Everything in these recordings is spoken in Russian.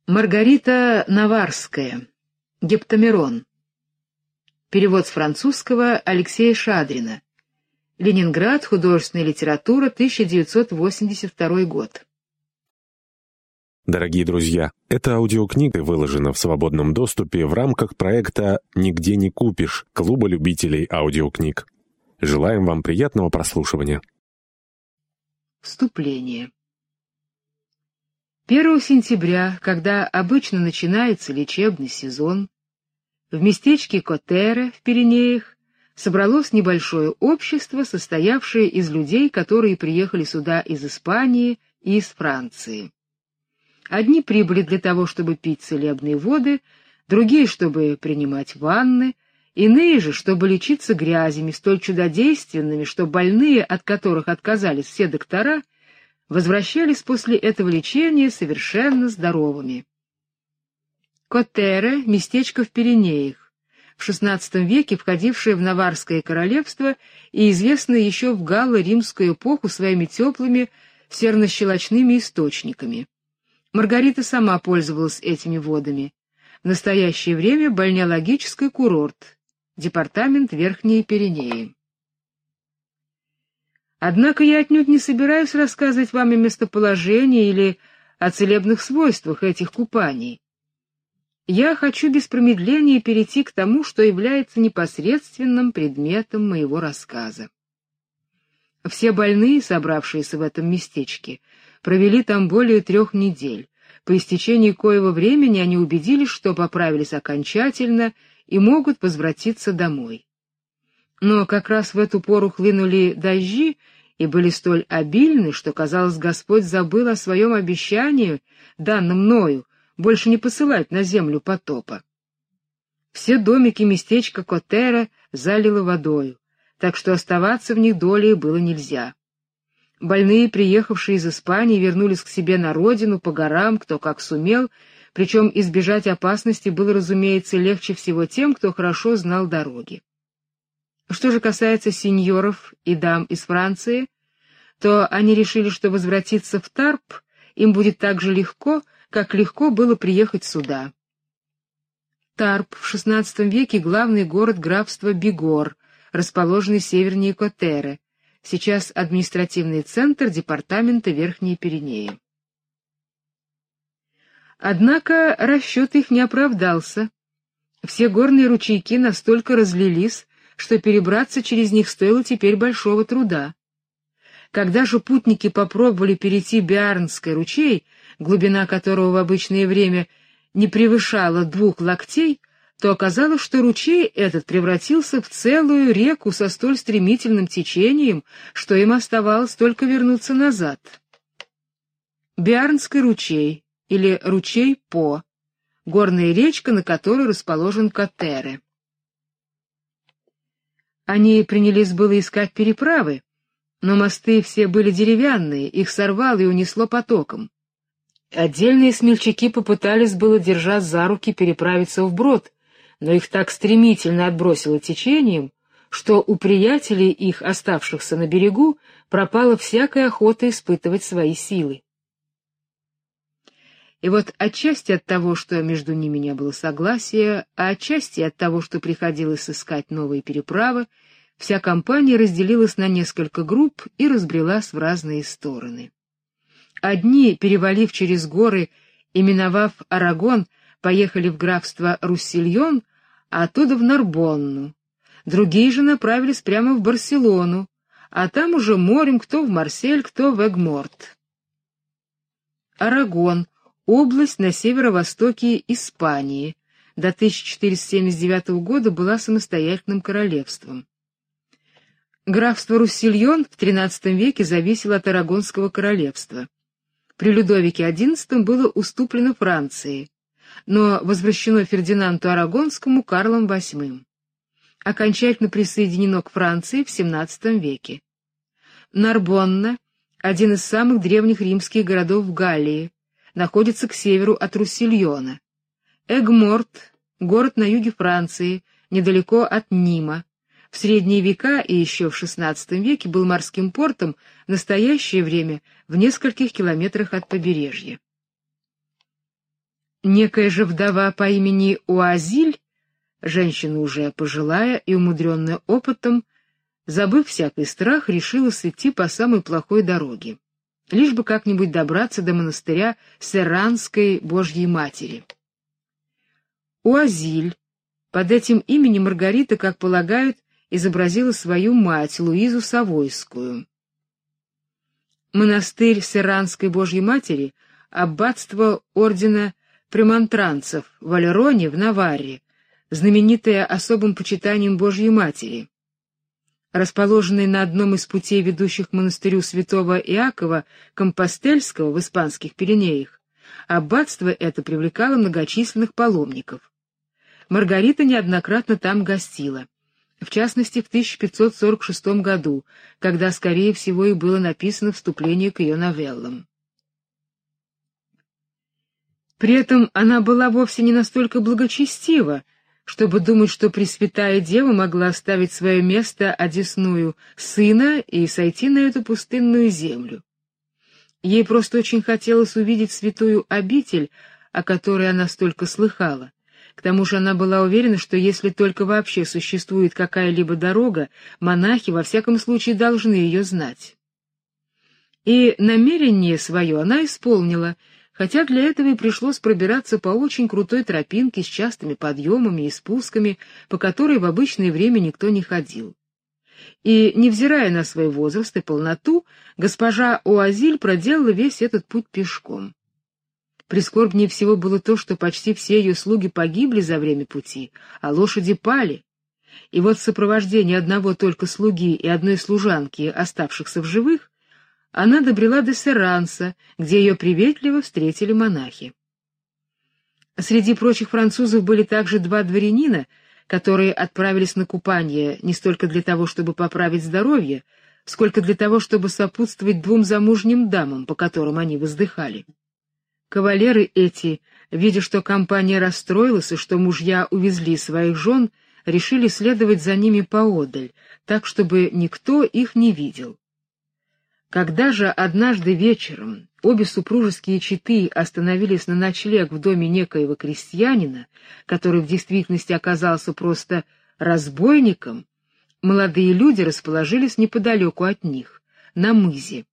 Маргарита Наварская. Гептамерон. Перевод с французского Алексея Шадрина. Ленинград. Художественная литература. 1982 год. Дорогие друзья, эта аудиокнига выложена в свободном доступе в рамках проекта «Нигде не купишь» Клуба любителей аудиокниг. Желаем вам приятного прослушивания. Вступление. 1 сентября, когда обычно начинается лечебный сезон, в местечке Котере в Пиренеях собралось небольшое общество, состоявшее из людей, которые приехали сюда из Испании и из Франции. Одни прибыли для того, чтобы пить целебные воды, другие, чтобы принимать ванны, иные же, чтобы лечиться грязями, столь чудодейственными, что больные, от которых отказались все доктора, возвращались после этого лечения совершенно здоровыми. Котере — местечко в Пиренеях, в XVI веке входившее в Наварское королевство и известное еще в галло-римскую эпоху своими теплыми серно-щелочными источниками. Маргарита сама пользовалась этими водами. В настоящее время бальнеологический курорт, департамент Верхние Пиренеи. Однако я отнюдь не собираюсь рассказывать вам о местоположении или о целебных свойствах этих купаний. Я хочу без промедления перейти к тому, что является непосредственным предметом моего рассказа. Все больные, собравшиеся в этом местечке, провели там более 3 недель, по истечении коего времени они убедились, что поправились окончательно и могут возвратиться домой. Но как раз в эту пору хлынули дожди и были столь обильны, что, казалось, Господь забыл о своем обещании, данном мною, больше не посылать на землю потопа. Все домики местечка Котере залило водою, так что оставаться в них долей было нельзя. Больные, приехавшие из Испании, вернулись к себе на родину, по горам, кто как сумел, причем избежать опасности было, разумеется, легче всего тем, кто хорошо знал дороги. Что же касается сеньоров и дам из Франции, то они решили, что возвратиться в Тарп им будет так же легко, как легко было приехать сюда. Тарп в XVI веке главный город графства Бигор, расположенный севернее Котере, сейчас административный центр департамента Верхние Пиренеи. Однако расчет их не оправдался. Все горные ручейки настолько разлились, что перебраться через них стоило теперь большого труда. Когда же путники попробовали перейти Биарнский ручей, глубина которого в обычное время не превышала 2 локтей, то оказалось, что ручей этот превратился в целую реку со столь стремительным течением, что им оставалось только вернуться назад. Биарнский ручей, или ручей По, горная речка, на которой расположен Котере. Они принялись было искать переправы, но мосты все были деревянные, их сорвало и унесло потоком. Отдельные смельчаки попытались было, держа за руки, переправиться вброд, но их так стремительно отбросило течением, что у приятелей их, оставшихся на берегу, пропала всякая охота испытывать свои силы. И вот отчасти от того, что между ними не было согласия, а отчасти от того, что приходилось искать новые переправы, вся компания разделилась на несколько групп и разбрелась в разные стороны. Одни, перевалив через горы и миновав Арагон, поехали в графство Руссильон, а оттуда в Нарбонну. Другие же направились прямо в Барселону, а там уже морем кто в Марсель, кто в Эгморт. Арагон — область на северо-востоке Испании, до 1479 года была самостоятельным королевством. Графство Руссильон в XIII веке зависело от Арагонского королевства. При Людовике XI было уступлено Франции, но возвращено Фердинанду Арагонскому Карлом VIII. Окончательно присоединено к Франции в XVII веке. Нарбонна, один из самых древних римских городов в Галлии, находится к северу от Руссильона. Эгморт — город на юге Франции, недалеко от Нима. В средние века и еще в XVI веке был морским портом, в настоящее время в нескольких километрах от побережья. Некая же вдова по имени Уазиль, женщина уже пожилая и умудренная опытом, забыв всякий страх, решилась идти по самой плохой дороге, лишь бы как-нибудь добраться до монастыря Серранской Божьей Матери. Уазиль, под этим именем Маргарита, как полагают, изобразила свою мать, Луизу Савойскую. Монастырь Серранской Божьей Матери — аббатство ордена премонтранцев в Алероне в Наварре, знаменитое особым почитанием Божьей Матери. Расположенное на одном из путей, ведущих к монастырю святого Иакова Компостельского в испанских Пиренеях, аббатство это привлекало многочисленных паломников. Маргарита неоднократно там гостила, в частности в 1546 году, когда, скорее всего, и было написано вступление к ее новеллам. При этом она была вовсе не настолько благочестива, чтобы думать, что Пресвятая Дева могла оставить свое место одесную сына и сойти на эту пустынную землю. Ей просто очень хотелось увидеть святую обитель, о которой она столько слыхала. К тому же она была уверена, что если только вообще существует какая-либо дорога, монахи во всяком случае должны ее знать. И намерение свое она исполнила, хотя для этого и пришлось пробираться по очень крутой тропинке с частыми подъемами и спусками, по которой в обычное время никто не ходил. И, невзирая на свой возраст и полноту, госпожа Уазиль проделала весь этот путь пешком. Прискорбнее всего было то, что почти все ее слуги погибли за время пути, а лошади пали. И вот в сопровождении одного только слуги и одной служанки, оставшихся в живых, она добрела до Серранса, где ее приветливо встретили монахи. Среди прочих французов были также два дворянина, которые отправились на купание не столько для того, чтобы поправить здоровье, сколько для того, чтобы сопутствовать двум замужним дамам, по которым они воздыхали. Кавалеры эти, видя, что компания расстроилась и что мужья увезли своих жен, решили следовать за ними поодаль, так, чтобы никто их не видел. Когда же однажды вечером обе супружеские четы остановились на ночлег в доме некоего крестьянина, который в действительности оказался просто разбойником, молодые люди расположились неподалеку от них, на мызе.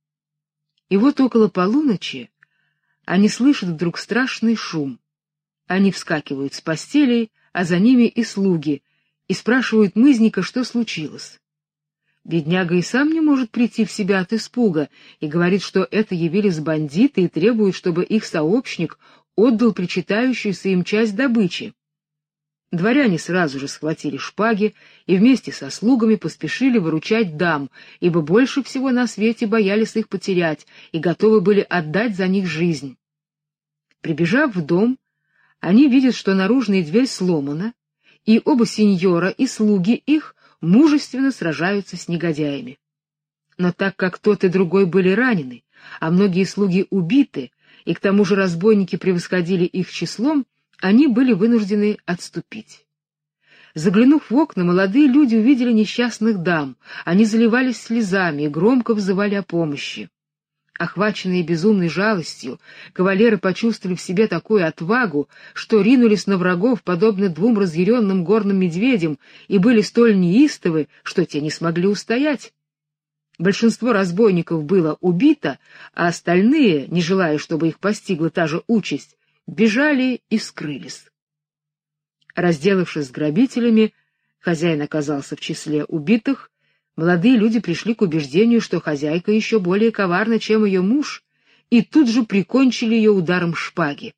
И вот около полуночи они слышат вдруг страшный шум. Они вскакивают с постелей, а за ними и слуги, и спрашивают мызника, что случилось. Бедняга и сам не может прийти в себя от испуга и говорит, что это явились бандиты и требуют, чтобы их сообщник отдал причитающуюся им часть добычи. Дворяне сразу же схватили шпаги и вместе со слугами поспешили выручать дам, ибо больше всего на свете боялись их потерять и готовы были отдать за них жизнь. Прибежав в дом, они видят, что наружная дверь сломана, и оба сеньора и слуги их мужественно сражаются с негодяями. Но так как тот и другой были ранены, а многие слуги убиты, и к тому же разбойники превосходили их числом, они были вынуждены отступить. Заглянув в окна, молодые люди увидели несчастных дам, они заливались слезами и громко взывали о помощи. Охваченные безумной жалостью, кавалеры почувствовали в себе такую отвагу, что ринулись на врагов, подобно двум разъяренным горным медведям, и были столь неистовы, что те не смогли устоять. Большинство разбойников было убито, а остальные, не желая, чтобы их постигла та же участь, бежали и скрылись. Разделавшись с грабителями, хозяин оказался в числе убитых. Молодые люди пришли к убеждению, что хозяйка еще более коварна, чем ее муж, и тут же прикончили ее ударом шпаги.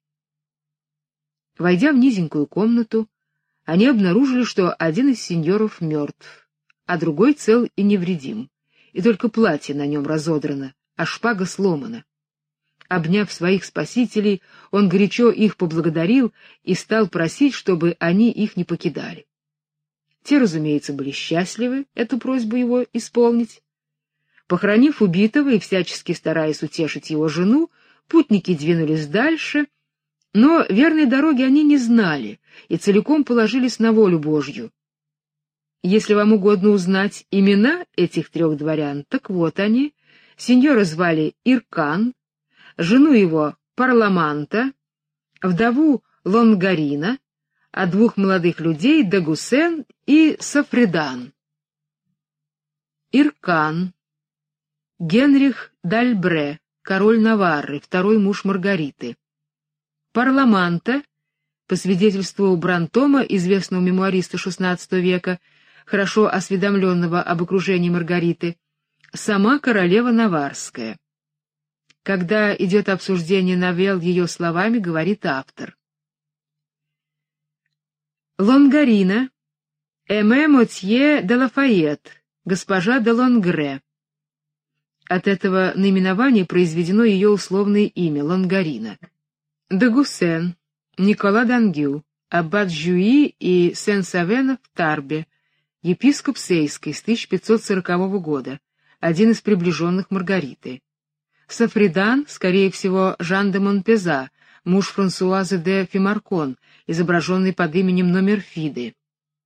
Войдя в низенькую комнату, они обнаружили, что один из сеньоров мертв, а другой цел и невредим, и только платье на нем разодрано, а шпага сломана. Обняв своих спасителей, он горячо их поблагодарил и стал просить, чтобы они их не покидали. Те, разумеется, были счастливы эту просьбу его исполнить. Похоронив убитого и всячески стараясь утешить его жену, путники двинулись дальше, но верной дороги они не знали и целиком положились на волю Божью. Если вам угодно узнать имена этих трех дворян, так вот они. Сеньора звали Иркан, жену его Парламанта, вдову Лонгарина, а двух молодых людей Дагусен и Сафредан. Иркан, Генрих д'Альбре, король Наварры, второй муж Маргариты. Парламанта, по свидетельству Брантома, известного мемуариста XVI века, хорошо осведомленного об окружении Маргариты, сама королева Наварская. Когда идет обсуждение новелл ее словами, говорит автор. Лонгарина, Эме Мотье де Лафайет, госпожа де Лонгре. От этого наименования произведено ее условное имя Лонгарина. Дагусен, Никола d'Ангю, аббат Жюи и Сен-Савена в Тарбе, епископ Сейский с 1540 года, один из приближенных Маргариты. Сафредан, скорее всего, Жан де Монпеза, муж Франсуазы де Фимаркон, изображенный под именем Номерфиды.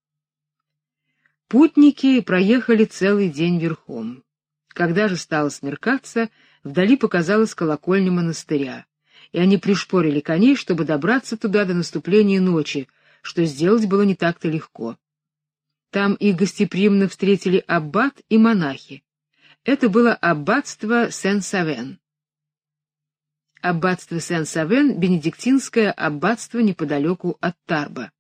Путники проехали целый день верхом. Когда же стало смеркаться, вдали показалась колокольня монастыря, и они пришпорили коней, чтобы добраться туда до наступления ночи, что сделать было не так-то легко. Там их гостеприимно встретили аббат и монахи. Это было аббатство Сен-Савен. Аббатство Сен-Савен — бенедиктинское аббатство неподалеку от Тарба.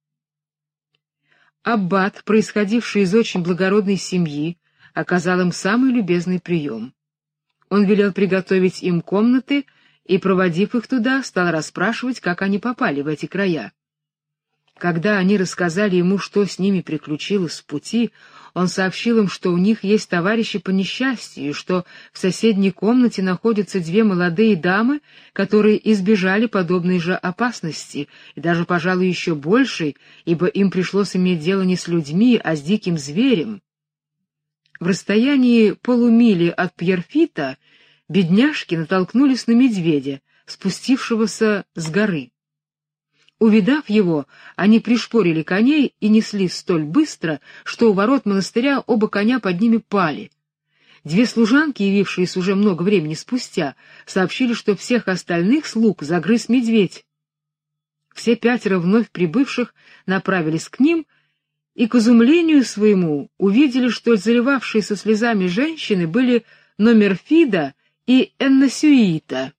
Аббат, происходивший из очень благородной семьи, оказал им самый любезный прием. Он велел приготовить им комнаты и, проводив их туда, стал расспрашивать, как они попали в эти края. Когда они рассказали ему, что с ними приключилось в пути, он сообщил им, что у них есть товарищи по несчастью, и что в соседней комнате находятся две молодые дамы, которые избежали подобной же опасности, и даже, пожалуй, еще большей, ибо им пришлось иметь дело не с людьми, а с диким зверем. В расстоянии полумили от Пьерфита бедняжки натолкнулись на медведя, спустившегося с горы. Увидав его, они пришпорили коней и неслись столь быстро, что у ворот монастыря оба коня под ними пали. Две служанки, явившиеся уже много времени спустя, сообщили, что всех остальных слуг загрыз медведь. Все пятеро вновь прибывших направились к ним и, к изумлению своему, увидели, что заливавшиеся слезами женщины были Номерфида и Энносюита.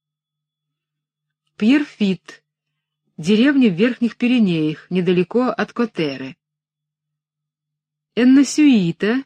Пьерфит — деревня в Верхних Пиренеях, недалеко от Котеры. Энносюита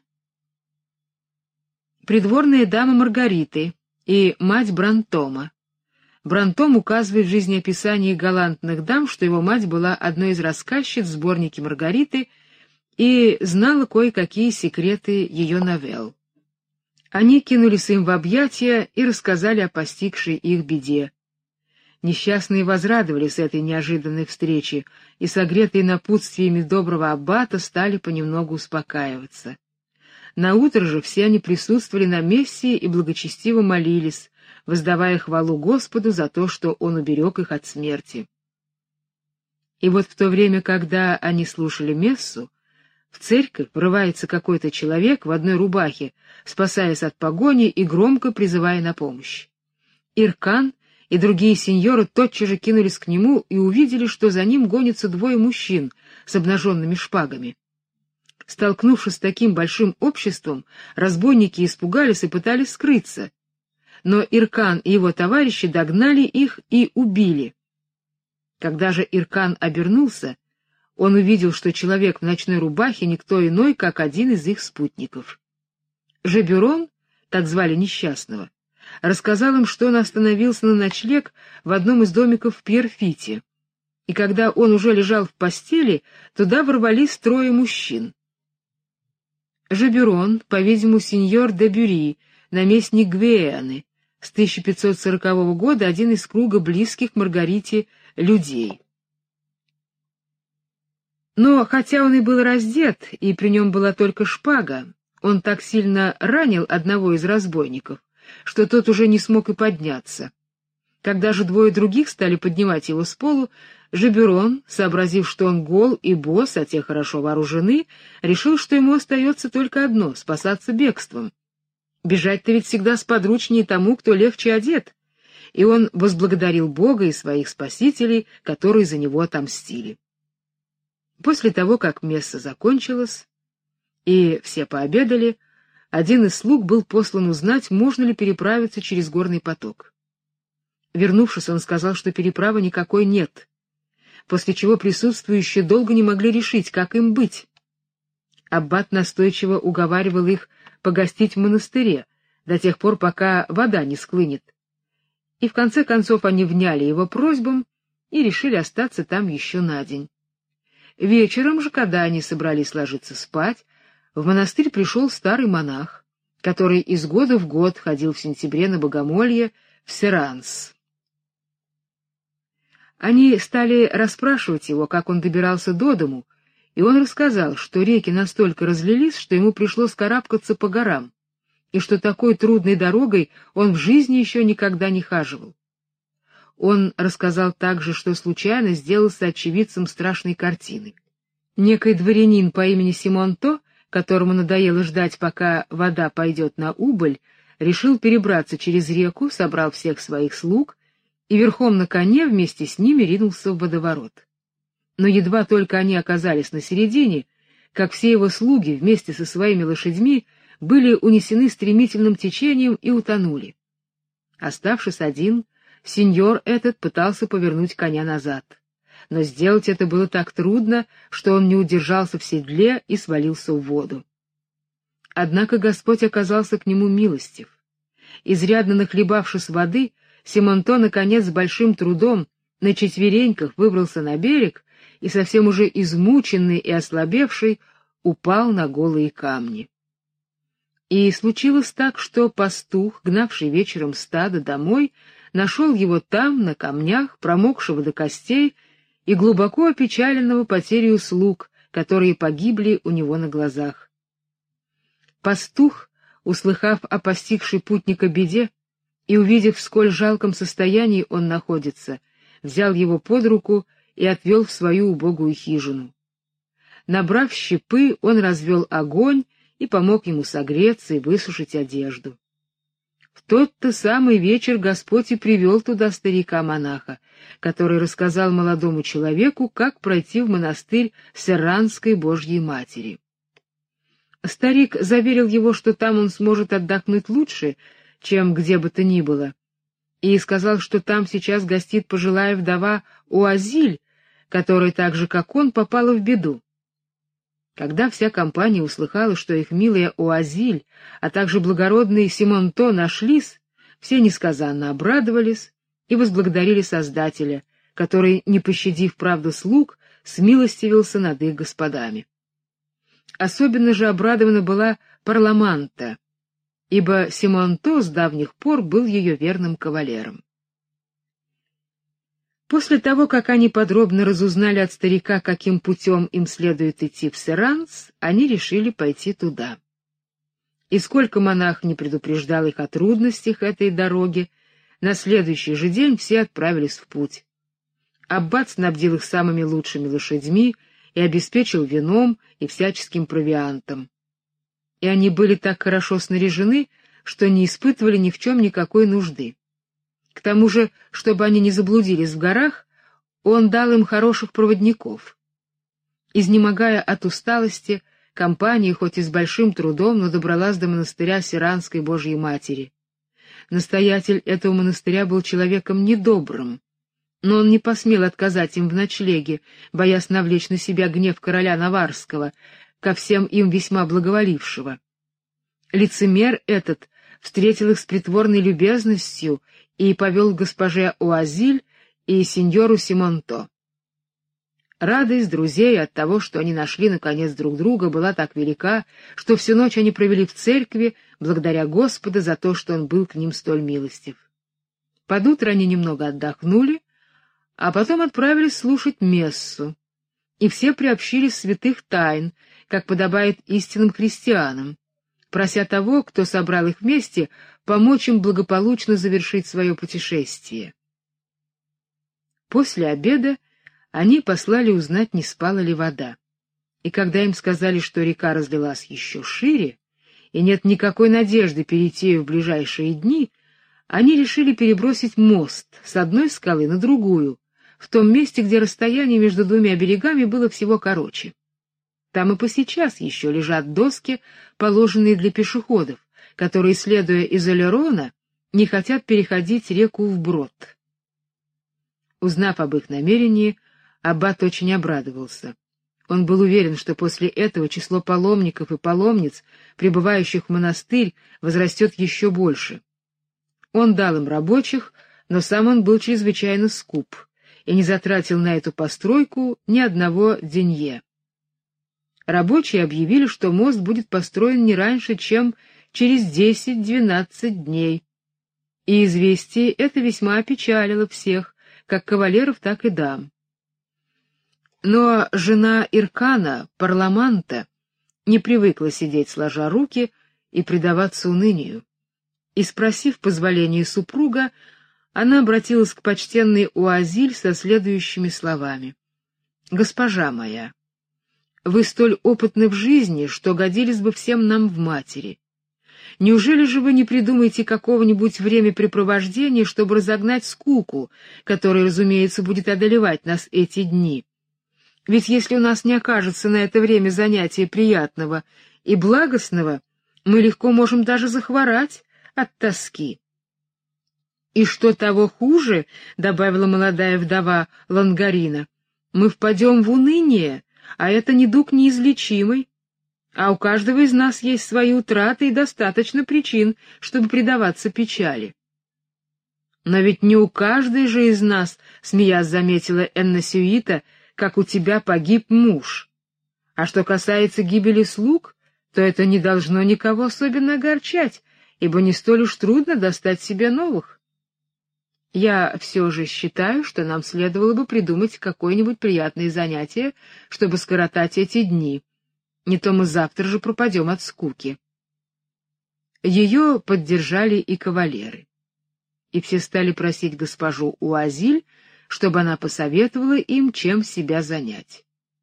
— придворная дама Маргариты и мать Брантома. Брантом указывает в жизнеописании галантных дам, что его мать была одной из рассказчиц в сборнике Маргариты и знала кое-какие секреты ее новелл. Они кинулись им в объятия и рассказали о постигшей их беде. Несчастные возрадовались этой неожиданной встрече, и, согретые напутствиями доброго аббата, стали понемногу успокаиваться. Наутро же все они присутствовали на мессе и благочестиво молились, воздавая хвалу Господу за то, что Он уберег их от смерти. И вот в то время, когда они слушали мессу, в церковь врывается какой-то человек в одной рубахе, спасаясь от погони и громко призывая на помощь. Иркан и другие сеньоры тотчас же кинулись к нему и увидели, что за ним гонятся двое мужчин с обнаженными шпагами. Столкнувшись с таким большим обществом, разбойники испугались и пытались скрыться, но Иркан и его товарищи догнали их и убили. Когда же Иркан обернулся, он увидел, что человек в ночной рубахе никто иной, как один из их спутников. Жебюрон, так звали несчастного, рассказал им, что он остановился на ночлег в одном из домиков в Пьерфите, и когда он уже лежал в постели, туда ворвались трое мужчин. Жебюрон, по-видимому, сеньор де Бюри, наместник Гвианы, с 1540 года один из круга близких Маргарите людей. Но хотя он и был раздет, и при нем была только шпага, он так сильно ранил одного из разбойников, что тот уже не смог и подняться. Когда же двое других стали поднимать его с полу, Жебюрон, сообразив, что он гол и босс, а те хорошо вооружены, решил, что ему остается только одно — спасаться бегством. Бежать-то ведь всегда сподручнее тому, кто легче одет. и он возблагодарил Бога и своих спасителей, которые за него отомстили. После того, как месса закончилось, и все пообедали, один из слуг был послан узнать, можно ли переправиться через горный поток. Вернувшись, он сказал, что переправы никакой нет, после чего присутствующие долго не могли решить, как им быть. Аббат настойчиво уговаривал их погостить в монастыре до тех пор, пока вода не схлынет. И в конце концов они вняли его просьбам и решили остаться там еще на день. Вечером же, когда они собрались ложиться спать, в монастырь пришел старый монах, который из года в год ходил в сентябре на богомолье в Серанс. Они стали расспрашивать его, как он добирался до дому, и он рассказал, что реки настолько разлились, что ему пришлось карабкаться по горам, и что такой трудной дорогой он в жизни еще никогда не хаживал. Он рассказал также, что случайно сделался очевидцем страшной картины. Некий дворянин по имени Симонто, которому надоело ждать, пока вода пойдет на убыль, решил перебраться через реку, собрал всех своих слуг и верхом на коне вместе с ними ринулся в водоворот. Но едва только они оказались на середине, как все его слуги вместе со своими лошадьми были унесены стремительным течением и утонули. Оставшись один, сеньор этот пытался повернуть коня назад, но сделать это было так трудно, что он не удержался в седле и свалился в воду. Однако Господь оказался к нему милостив. Изрядно нахлебавшись воды, Симонто наконец с большим трудом на четвереньках выбрался на берег и, совсем уже измученный и ослабевший, упал на голые камни. И случилось так, что пастух, гнавший вечером стадо домой, нашел его там, на камнях, промокшего до костей и глубоко опечаленного потерей слуг, которые погибли у него на глазах. Пастух, услыхав о постигшей путника беде и увидев, в сколь жалком состоянии он находится, взял его под руку и отвел в свою убогую хижину. Набрав щепы, он развел огонь и помог ему согреться и высушить одежду. В тот-то самый вечер Господь и привел туда старика-монаха, который рассказал молодому человеку, как пройти в монастырь Серранской Божьей Матери. Старик заверил его, что там он сможет отдохнуть лучше, чем где бы то ни было, и сказал, что там сейчас гостит пожилая вдова Уазиль, которая так же, как он, попала в беду. Когда вся компания услыхала, что их милая Уазиль, а также благородный Симонто нашлись, все несказанно обрадовались и возблагодарили Создателя, который, не пощадив правду слуг, смилостивился над их господами. Особенно же обрадована была Парламанта, ибо Симонто с давних пор был ее верным кавалером. После того, как они подробно разузнали от старика, каким путем им следует идти в Серранс, они решили пойти туда. И сколько монах не предупреждал их о трудностях этой дороги, на следующий же день все отправились в путь. Аббат снабдил их самыми лучшими лошадьми и обеспечил вином и всяческим провиантом. И они были так хорошо снаряжены, что не испытывали ни в чем никакой нужды. К тому же, чтобы они не заблудились в горах, он дал им хороших проводников. Изнемогая от усталости, компания, хоть и с большим трудом, но добралась до монастыря Серранской Божьей Матери. Настоятель этого монастыря был человеком недобрым, но он не посмел отказать им в ночлеге, боясь навлечь на себя гнев короля Наварского, ко всем им весьма благоволившего. Лицемер этот встретил их с притворной любезностью и повел к госпоже Уазиль и сеньору Симонто. Радость друзей от того, что они нашли наконец друг друга, была так велика, что всю ночь они провели в церкви, благодаря Господу за то, что он был к ним столь милостив. Под утро они немного отдохнули, а потом отправились слушать мессу, и все приобщились святых тайн, как подобает истинным христианам, прося того, кто собрал их вместе, помочь им благополучно завершить свое путешествие. После обеда они послали узнать, не спала ли вода. И когда им сказали, что река разлилась еще шире, и нет никакой надежды перейти ее в ближайшие дни, они решили перебросить мост с одной скалы на другую, в том месте, где расстояние между двумя берегами было всего короче. Там и посейчас еще лежат доски, положенные для пешеходов, которые, следуя из Олерона, не хотят переходить реку вброд. Узнав об их намерении, аббат очень обрадовался. Он был уверен, что после этого число паломников и паломниц, прибывающих в монастырь, возрастет еще больше. Он дал им рабочих, но сам он был чрезвычайно скуп и не затратил на эту постройку ни одного денье. Рабочие объявили, что мост будет построен не раньше, чем через 10-12 дней. И известие это весьма опечалило всех, как кавалеров, так и дам. Но жена Иркана, парламанта, не привыкла сидеть сложа руки и предаваться унынию. И, спросив позволения супруга, она обратилась к почтенной Уазиль со следующими словами. «Госпожа моя, вы столь опытны в жизни, что годились бы всем нам в матери. Неужели же вы не придумаете какого-нибудь времяпрепровождения, чтобы разогнать скуку, которая, разумеется, будет одолевать нас эти дни? Ведь если у нас не окажется на это время занятия приятного и благостного, мы легко можем даже захворать от тоски». «И что того хуже, — добавила молодая вдова Лангарина, — мы впадем в уныние, а это недуг неизлечимый. А у каждого из нас есть свои утраты и достаточно причин, чтобы предаваться печали». «Но ведь не у каждой же из нас, — смеясь заметила Энносюита, — как у тебя погиб муж. А что касается гибели слуг, то это не должно никого особенно огорчать, ибо не столь уж трудно достать себе новых. Я все же считаю, что нам следовало бы придумать какое-нибудь приятное занятие, чтобы скоротать эти дни. Не то мы завтра же пропадем от скуки». Ее поддержали и кавалеры. И все стали просить госпожу Уазиль, чтобы она посоветовала им, чем себя занять.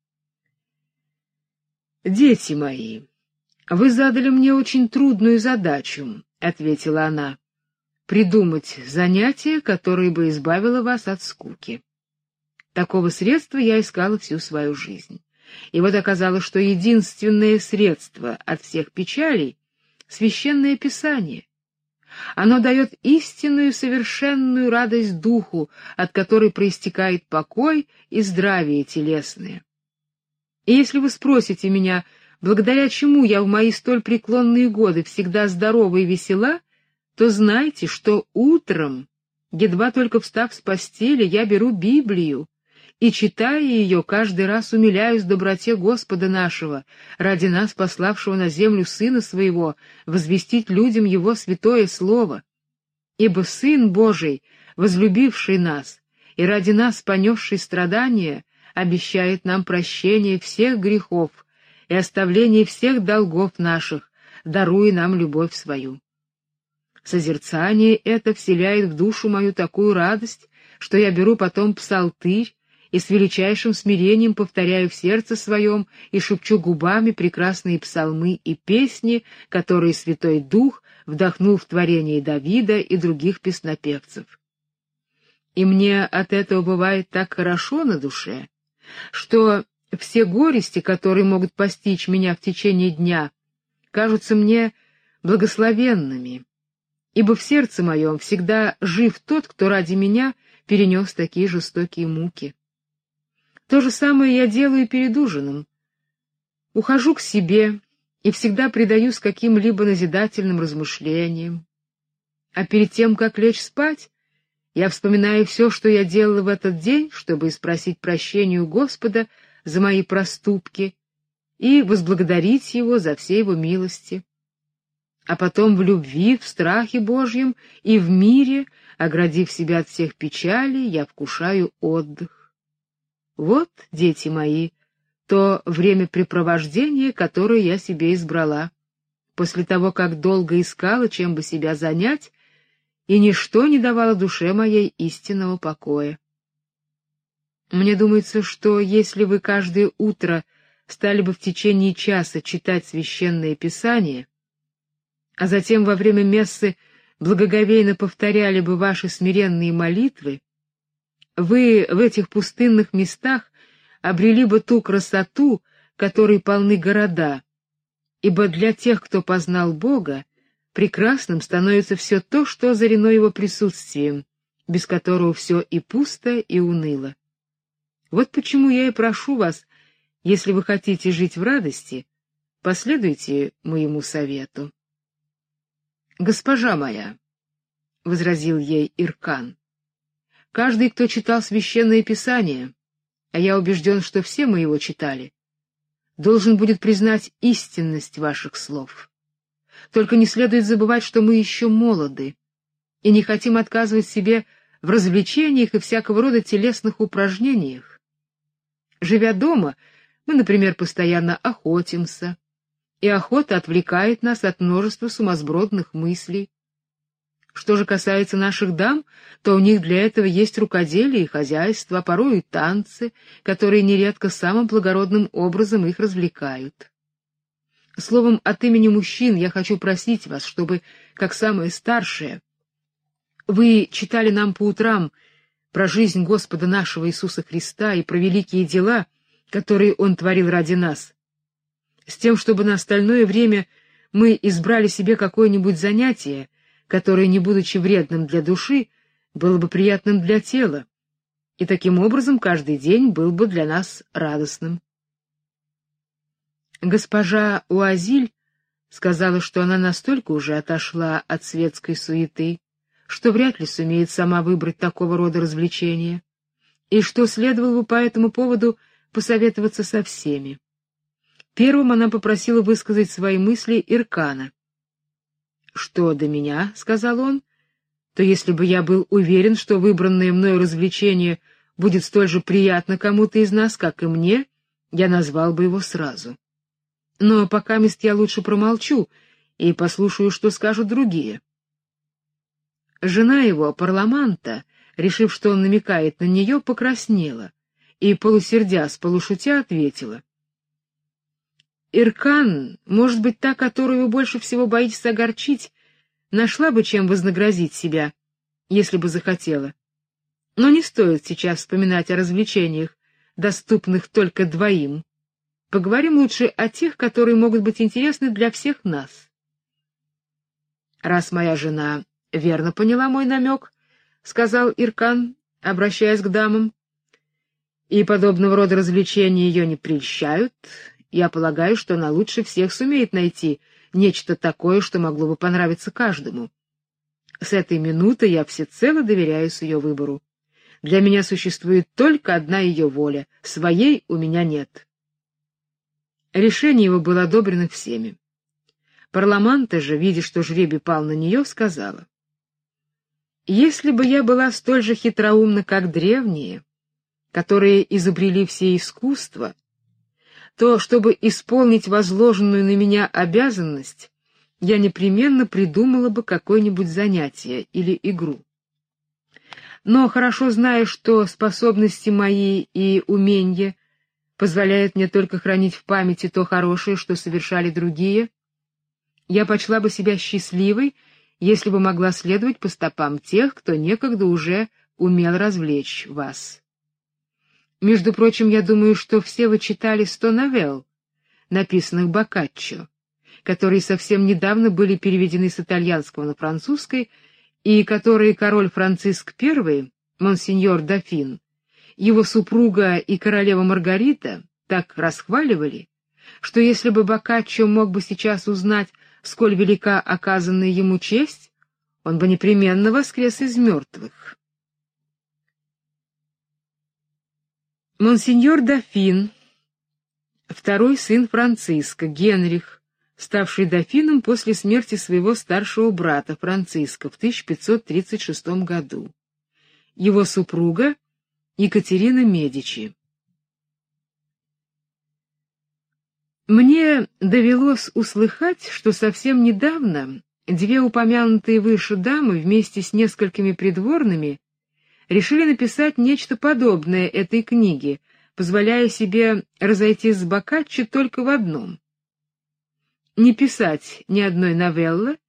«Дети мои, вы задали мне очень трудную задачу, — ответила она, — придумать занятие, которое бы избавило вас от скуки. Такого средства я искала всю свою жизнь. И вот оказалось, что единственное средство от всех печалей — Священное Писание. Оно дает истинную совершенную радость духу, от которой проистекает покой и здравие телесное. И если вы спросите меня, благодаря чему я в мои столь преклонные годы всегда здорова и весела, то знайте, что утром, едва только встав с постели, я беру Библию и, читая ее, каждый раз умиляюсь доброте Господа нашего, ради нас пославшего на землю Сына Своего, возвестить людям Его святое Слово. Ибо Сын Божий, возлюбивший нас и ради нас понесший страдания, обещает нам прощение всех грехов и оставление всех долгов наших, даруя нам любовь свою. Созерцание это вселяет в душу мою такую радость, что я беру потом псалтырь и с величайшим смирением повторяю в сердце своем и шепчу губами прекрасные псалмы и песни, которые Святой Дух вдохнул в творение Давида и других песнопевцев. И мне от этого бывает так хорошо на душе, что все горести, которые могут постичь меня в течение дня, кажутся мне благословенными, ибо в сердце моем всегда жив тот, кто ради меня перенес такие жестокие муки. То же самое я делаю перед ужином. Ухожу к себе и всегда предаюсь каким-либо назидательным размышлениям. А перед тем, как лечь спать, я вспоминаю все, что я делала в этот день, чтобы спросить прощения у Господа за мои проступки и возблагодарить Его за все Его милости. А потом в любви, в страхе Божьем и в мире, оградив себя от всех печалей, я вкушаю отдых. Вот, дети мои, то времяпрепровождение, которое я себе избрала, после того, как долго искала, чем бы себя занять, и ничто не давало душе моей истинного покоя. Мне думается, что если вы каждое утро стали бы в течение часа читать Священное Писание, а затем во время мессы благоговейно повторяли бы ваши смиренные молитвы, вы в этих пустынных местах обрели бы ту красоту, которой полны города, ибо для тех, кто познал Бога, прекрасным становится все то, что озарено его присутствием, без которого все и пусто, и уныло. Вот почему я и прошу вас, если вы хотите жить в радости, последуйте моему совету. «Госпожа моя», — возразил ей Иркан, — «каждый, кто читал Священное Писание, а я убежден, что все мы его читали, должен будет признать истинность ваших слов. Только не следует забывать, что мы еще молоды и не хотим отказывать себе в развлечениях и всякого рода телесных упражнениях. Живя дома, мы, например, постоянно охотимся, и охота отвлекает нас от множества сумасбродных мыслей. Что же касается наших дам, то у них для этого есть рукоделие и хозяйство, а порой и танцы, которые нередко самым благородным образом их развлекают. Словом, от имени мужчин я хочу просить вас, чтобы, как самые старшие, вы читали нам по утрам про жизнь Господа нашего Иисуса Христа и про великие дела, которые Он творил ради нас, с тем, чтобы на остальное время мы избрали себе какое-нибудь занятие, которое, не будучи вредным для души, было бы приятным для тела, и таким образом каждый день был бы для нас радостным. Госпожа Уазиль сказала, что она настолько уже отошла от светской суеты, что вряд ли сумеет сама выбрать такого рода развлечения, и что следовало бы по этому поводу посоветоваться со всеми. Первым она попросила высказать свои мысли Иркана. «Что до меня, — сказал он, — то если бы я был уверен, что выбранное мною развлечение будет столь же приятно кому-то из нас, как и мне, я назвал бы его сразу. Но покамест я лучше промолчу и послушаю, что скажут другие». Жена его, Парламанта, решив, что он намекает на нее, покраснела и, полусердясь, полушутя, ответила: «Иркан, может быть, та, которую вы больше всего боитесь огорчить, нашла бы чем вознаградить себя, если бы захотела. Но не стоит сейчас вспоминать о развлечениях, доступных только двоим. Поговорим лучше о тех, которые могут быть интересны для всех нас». «Раз моя жена верно поняла мой намек, — сказал Иркан, обращаясь к дамам, — и подобного рода развлечения ее не прельщают, я полагаю, что она лучше всех сумеет найти нечто такое, что могло бы понравиться каждому. С этой минуты я всецело доверяюсь ее выбору. Для меня существует только одна ее воля, своей у меня нет». Решение его было одобрено всеми. Парламанта же, видя, что жребий пал на нее, сказала: «Если бы я была столь же хитроумна, как древние, которые изобрели все искусства, то, чтобы исполнить возложенную на меня обязанность, я непременно придумала бы какое-нибудь занятие или игру. Но, хорошо зная, что способности мои и умения позволяют мне только хранить в памяти то хорошее, что совершали другие, я почла бы себя счастливой, если бы могла следовать по стопам тех, кто некогда уже умел развлечь вас. Между прочим, я думаю, что все вы читали 100 новелл, написанных Боккаччо, которые совсем недавно были переведены с итальянского на французский, и которые король Франциск I, монсеньор Дофин, его супруга и королева Маргарита так расхваливали, что если бы Боккаччо мог бы сейчас узнать, сколь велика оказанная ему честь, он бы непременно воскрес из мертвых. Монсеньор Дофин, второй сын Франциска, Генрих, ставший дофином после смерти своего старшего брата Франциска в 1536 году. Его супруга Екатерина Медичи. Мне довелось услыхать, что совсем недавно две упомянутые выше дамы вместе с несколькими придворными решили написать нечто подобное этой книге, позволяя себе разойтись с Боккаччо только в одном — не писать ни одной новеллы,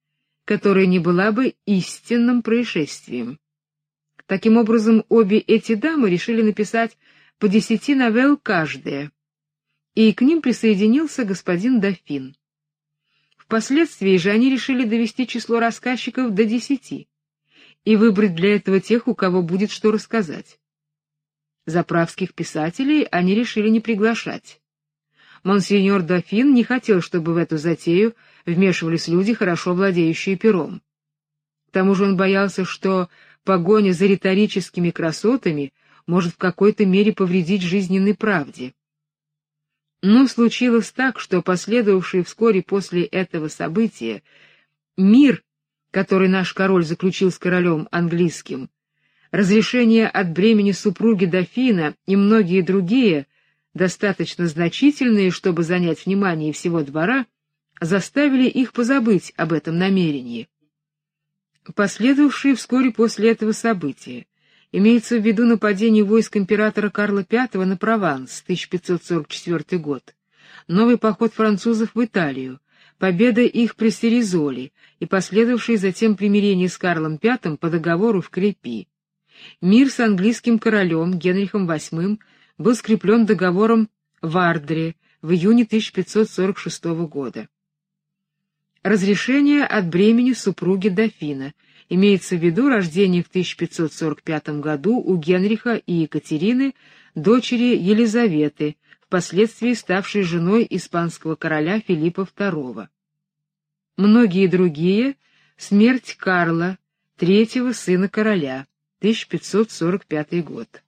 которая не была бы истинным происшествием. Таким образом, обе эти дамы решили написать по 10 новелл каждая, и к ним присоединился господин дофин. Впоследствии же они решили довести число рассказчиков до 10 и выбрать для этого тех, у кого будет что рассказать. Заправских писателей они решили не приглашать. Монсеньор дофин не хотел, чтобы в эту затею вмешивались люди, хорошо владеющие пером. К тому же он боялся, что погоня за риторическими красотами может в какой-то мере повредить жизненной правде. Но случилось так, что последовавший вскоре после этого события мир, который наш король заключил с королем английским, разрешение от бремени супруги дофина и многие другие, достаточно значительные, чтобы занять внимание всего двора, заставили их позабыть об этом намерении. Последовавшие вскоре после этого события, имеется в виду нападение войск императора Карла V на Прованс, 1544 год, новый поход французов в Италию, победа их при Серизоле и последовавшее затем примирение с Карлом V по договору в Крепи. Мир с английским королем Генрихом VIII был скреплен договором в Ардре в июне 1546 года. Разрешение от бремени супруги дофина, имеется в виду рождение в 1545 году у Генриха и Екатерины дочери Елизаветы, впоследствии ставшей женой испанского короля Филиппа II. Многие другие — смерть Карла, третьего сына короля, 1545 год.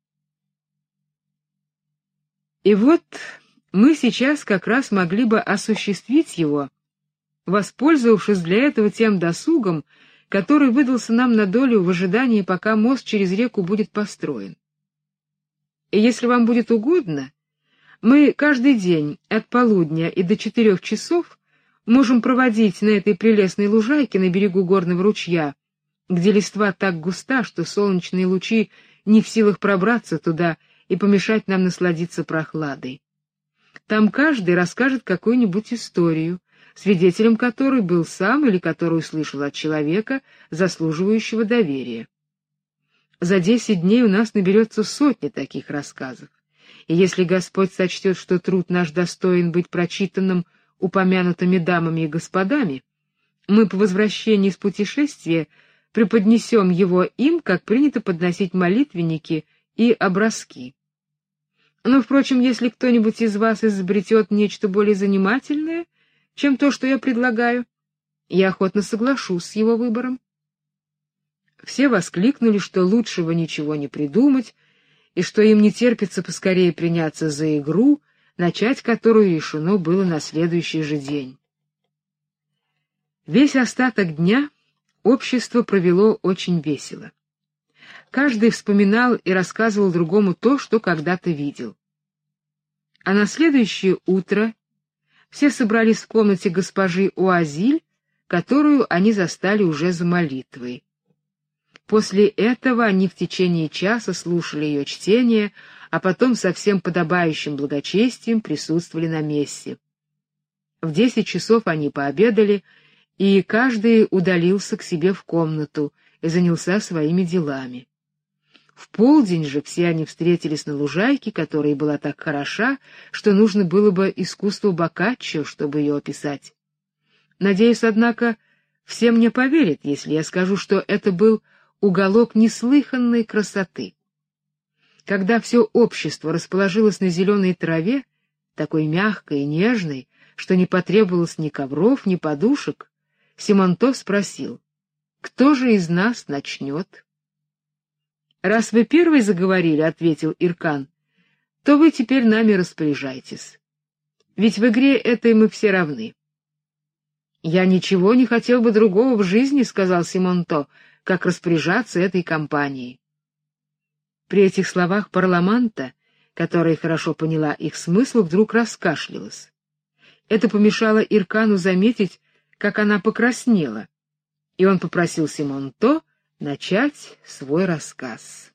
И вот мы сейчас как раз могли бы осуществить его, воспользовавшись для этого тем досугом, который выдался нам на долю в ожидании, пока мост через реку будет построен. И если вам будет угодно, мы каждый день от полудня и до 4 часов можем проводить на этой прелестной лужайке на берегу горного ручья, где листва так густа, что солнечные лучи не в силах пробраться туда и помешать нам насладиться прохладой. Там каждый расскажет какую-нибудь историю, свидетелем которой был сам или которую слышал от человека, заслуживающего доверия. За 10 дней у нас наберется сотни таких рассказов, и если Господь сочтет, что труд наш достоин быть прочитанным упомянутыми дамами и господами, мы по возвращении с путешествия преподнесем его им, как принято подносить молитвенники и образки. Но, впрочем, если кто-нибудь из вас изобретет нечто более занимательное, чем то, что я предлагаю, я охотно соглашусь с его выбором. Все воскликнули, что лучшего ничего не придумать, и что им не терпится поскорее приняться за игру, начать которую решено было на следующий же день. Весь остаток дня общество провело очень весело. Каждый вспоминал и рассказывал другому то, что когда-то видел. А на следующее утро все собрались в комнате госпожи Уазиль, которую они застали уже за молитвой. После этого они в течение часа слушали ее чтение, а потом со всем подобающим благочестием присутствовали на мессе. В 10 часов они пообедали, и каждый удалился к себе в комнату и занялся своими делами. В полдень же все они встретились на лужайке, которая была так хороша, что нужно было бы искусство Боккаччо, чтобы ее описать. Надеюсь, однако, все мне поверят, если я скажу, что это был уголок неслыханной красоты. Когда все общество расположилось на зеленой траве, такой мягкой и нежной, что не потребовалось ни ковров, ни подушек, Симонто спросил: «Кто же из нас начнет?» «Раз вы первый заговорили, — ответил Иркан, — то вы теперь нами распоряжайтесь. Ведь в игре этой мы все равны». «Я ничего не хотел бы другого в жизни, — сказал Симонто, — как распоряжаться этой компанией». При этих словах Парламанта, которая хорошо поняла их смысл, вдруг раскашлялась. Это помешало Иркану заметить, как она покраснела, и он попросил Симонто начать свой рассказ.